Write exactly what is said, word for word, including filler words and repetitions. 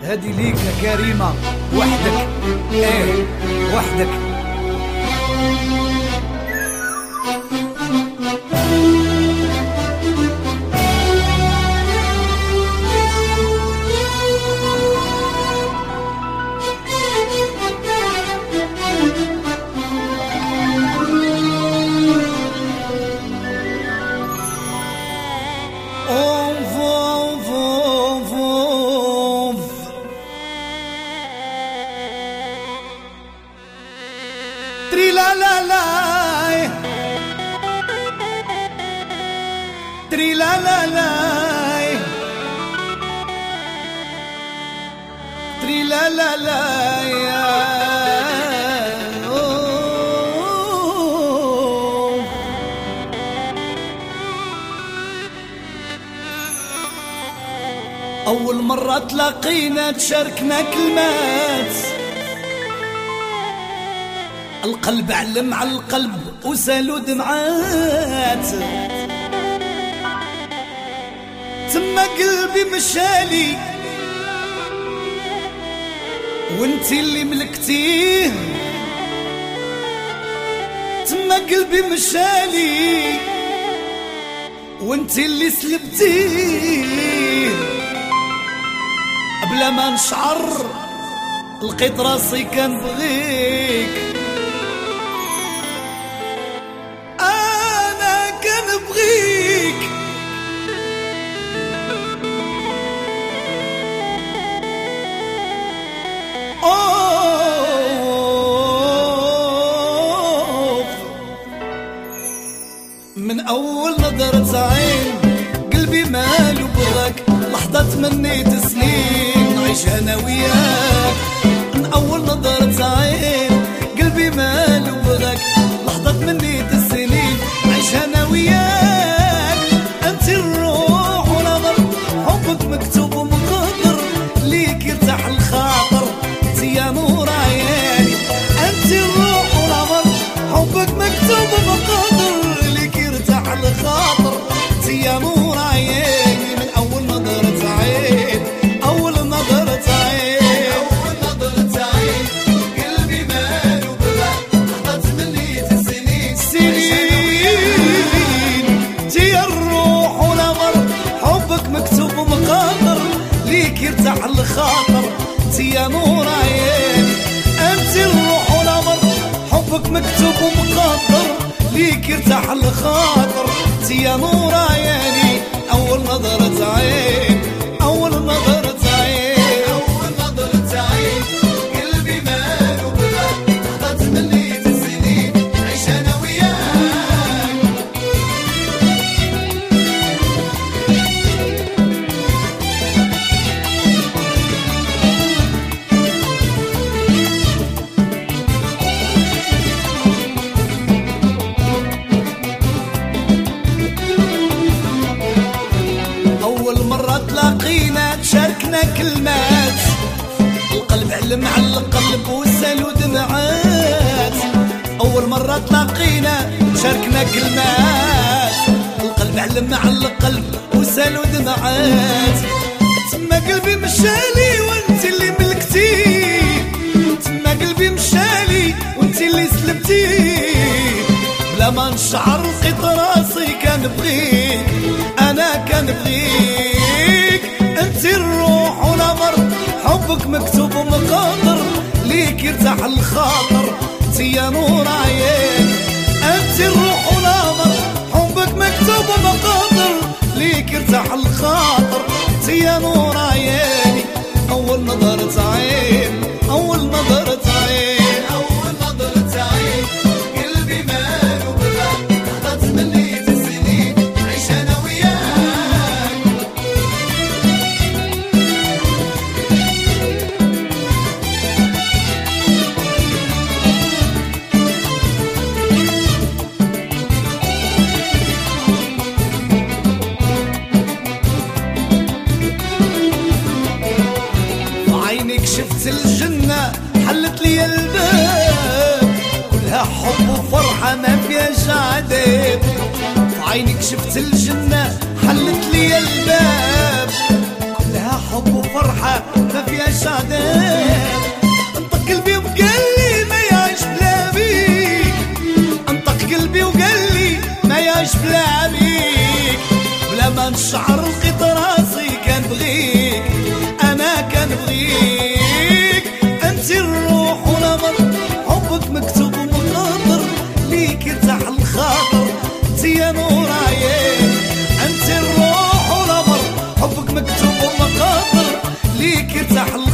هادي ليك يا كريمة وحدك، ايه وحدك. تري لا لا لا تري لا لا لا تري لا لا لا يا أول مرة تلاقينا تشاركنا كلمات، القلب علم على القلب وسالو دمعات، تما قلبي مشالي وانتي اللي ملكتيه، تما قلبي مشالي وانتي اللي سلبتيه، بلا ما نشعر لقيت راسي كان بغيك، بغيك أوه. من أول نظرة عين قلبي مالو بغاك، لحظة تمنيت سنين نعيشها أنا وياك. من أول نظرة عين قلبي مالو بغاك، لحظة تمنيت سنين نعيشها أنا وياك. أنت الروح ونظر حبك مكتوب ومقدر، ليك يرتاح الخاطر أنت يا نور عياني. أنت الروح ونظر حبك مكتوب ومقدر، ليك يرتاح الخاطر أنت يا نور عياني. من أول نظرة عين أول نظرة عين أول نظرة عين قلبي مالو بغاك، لحظة تمنيت السنين سنين. تي الروح ونظر حبك مكتوب ومقدر، ليك يرتاح الخاطر تي يا نور عيني. انت الروح ونظر حبك مكتوب ومقدر، ليك يرتاح الخاطر تي يا نور عيني. اول نظرة عين اول نظرة عين اول نظرة عين قلبي مالو بغاك، لحظة تمنيت السنين نعيش انا وياك. أول مرة تلاقينا تشاركنا كلمات، القلب علم على القلب وسالو دمعات. أول مرة تلاقينا تشاركنا كلمات، القلب علم على القلب وسالو دمعات، تما قلبي مشالي وانت اللي ملكتيه، تما قلبي مشالي وانت اللي سلبتيه، بلا ما نشعر لقيت راسي كان بغيك، انا كان بغيك. انت الروح ونظر حبك مكتوب ومقدر، ليك يرتاح الخاطر انت يا نور عيني. انت الروح ونظر حبك مكتوب ومقدر، ليك يرتاح الخاطر انت يا نور عيني. اول نظرة عين اول نظرة عين اول نظرة عين قلبي مالو بغاك، لحظة تمنيت السنين نعيش انا وياك. عينك شفت الجنة حلت لي الباب، كلها حب وفرحة ما فيهاش عذاب. عينك شفت الجنة حلت لي الباب، كلها حب وفرحة ما فيهاش شعر لقيت راسي كان بغيك، انا كان بغيك. انت الروح والامر، حبك مكتوب ومقدر، ليك يرتاح الخاطر، انت يا نور عيني. انت الروح والامر، حبك مكتوب ومقدر، ليك يرتاح الخاطر.